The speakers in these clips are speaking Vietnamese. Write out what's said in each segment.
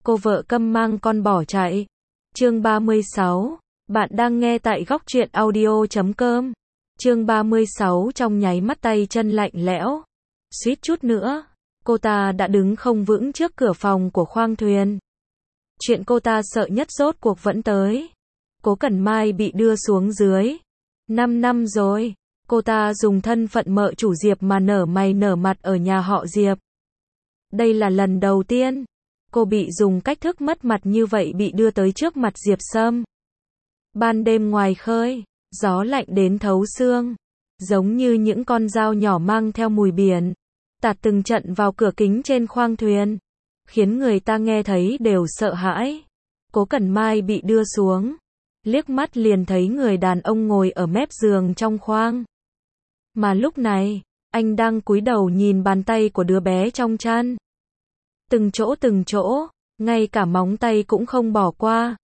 cô vợ câm mang con bỏ chạy. Chương 36. Bạn đang nghe tại góc truyện audio.com. Chương 36 trong nháy mắt tay chân lạnh lẽo. Suýt chút nữa, cô ta đã đứng không vững trước cửa phòng của khoang thuyền. Chuyện cô ta sợ nhất rốt cuộc vẫn tới. Cố Cẩn Mai bị đưa xuống dưới. 5 năm rồi, cô ta dùng thân phận mợ chủ Diệp mà nở mày nở mặt ở nhà họ Diệp. Đây là lần đầu tiên cô bị dùng cách thức mất mặt như vậy bị đưa tới trước mặt Diệp Sâm. Ban đêm ngoài khơi, gió lạnh đến thấu xương, giống như những con dao nhỏ mang theo mùi biển, tạt từng trận vào cửa kính trên khoang thuyền, khiến người ta nghe thấy đều sợ hãi. Cố Cẩn Mai bị đưa xuống, liếc mắt liền thấy người đàn ông ngồi ở mép giường trong khoang. Mà lúc này, anh đang cúi đầu nhìn bàn tay của đứa bé trong chăn. Từng chỗ, ngay cả móng tay cũng không bỏ qua.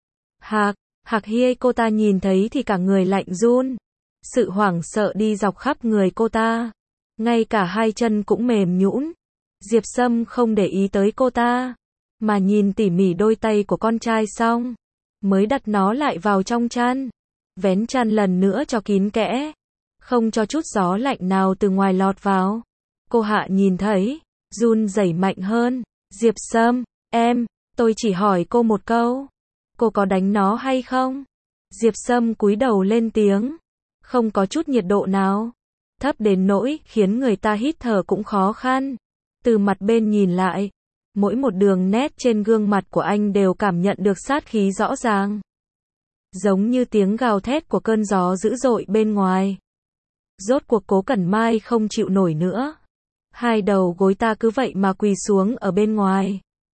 Hạc Hiên cô ta nhìn thấy thì cả người lạnh run. Sự hoảng sợ đi dọc khắp người cô ta. Ngay cả hai chân cũng mềm nhũn. Diệp Sâm không để ý tới cô ta, mà nhìn tỉ mỉ đôi tay của con trai xong, mới đặt nó lại vào trong chăn. Vén chăn lần nữa cho kín kẽ, không cho chút gió lạnh nào từ ngoài lọt vào. Cô Hạ nhìn thấy, run rẩy mạnh hơn. Diệp Sâm, tôi chỉ hỏi cô một câu. Cô có đánh nó hay không? Diệp Sâm cúi đầu lên tiếng. Không có chút nhiệt độ nào. Thấp đến nỗi khiến người ta hít thở cũng khó khăn. Từ mặt bên nhìn lại, mỗi một đường nét trên gương mặt của anh đều cảm nhận được sát khí rõ ràng. Giống như tiếng gào thét của cơn gió dữ dội bên ngoài. Rốt cuộc Cố Cẩn Mai không chịu nổi nữa. Hai đầu gối ta cứ vậy mà quỳ xuống ở bên ngoài.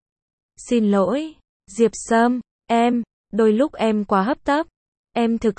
Xin lỗi, Diệp Sâm, đôi lúc em quá hấp tấp. Em thực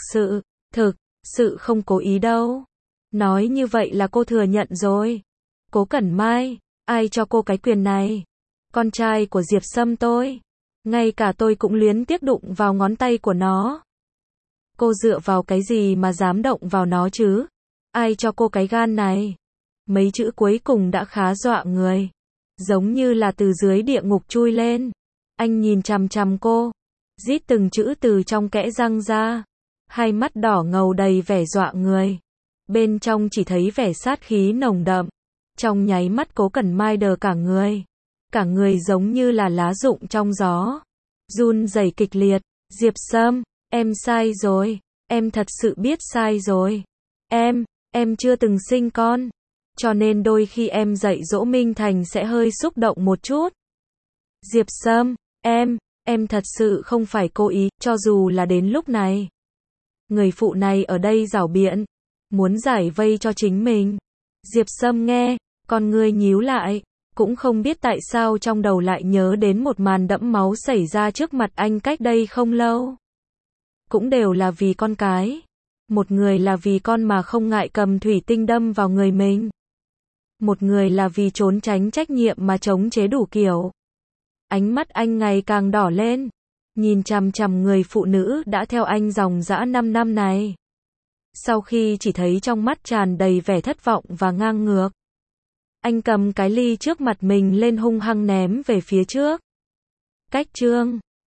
sự không cố ý đâu. Nói như vậy là cô thừa nhận rồi. Cố Cẩn Mai, ai cho cô cái quyền này? Con trai của Diệp Sâm tôi. Ngay cả tôi cũng luyến tiếc đụng vào ngón tay của nó. Cô dựa vào cái gì mà dám động vào nó chứ? Ai cho cô cái gan này? Mấy chữ cuối cùng đã khá dọa người. Giống như là từ dưới địa ngục chui lên. Anh nhìn chằm chằm cô, rít từng chữ từ trong kẽ răng ra. Hai mắt đỏ ngầu đầy vẻ dọa người. Bên trong chỉ thấy vẻ sát khí nồng đậm. Trong nháy mắt Cố Cẩn Mai đờ cả người. Cả người giống như là lá rụng trong gió. Run rẩy kịch liệt. Diệp Sâm, em sai rồi. Em thật sự biết sai rồi. Em chưa từng sinh con. Cho nên đôi khi em dạy dỗ Minh Thành sẽ hơi xúc động một chút. Diệp Sâm, em thật sự không phải cố ý, cho dù là đến lúc này. Người phụ này ở đây giảo biện, muốn giải vây cho chính mình. Diệp Sâm nghe, con ngươi nhíu lại, cũng không biết tại sao trong đầu lại nhớ đến một màn đẫm máu xảy ra trước mặt anh cách đây không lâu. Cũng đều là vì con cái. Một người là vì con mà không ngại cầm thủy tinh đâm vào người mình. Một người là vì trốn tránh trách nhiệm mà chống chế đủ kiểu. Ánh mắt anh ngày càng đỏ lên, nhìn chằm chằm người phụ nữ đã theo anh dòng dã 5 năm này. Sau khi chỉ thấy trong mắt tràn đầy vẻ thất vọng và ngang ngược, anh cầm cái ly trước mặt mình lên hung hăng ném về phía trước. Cách chương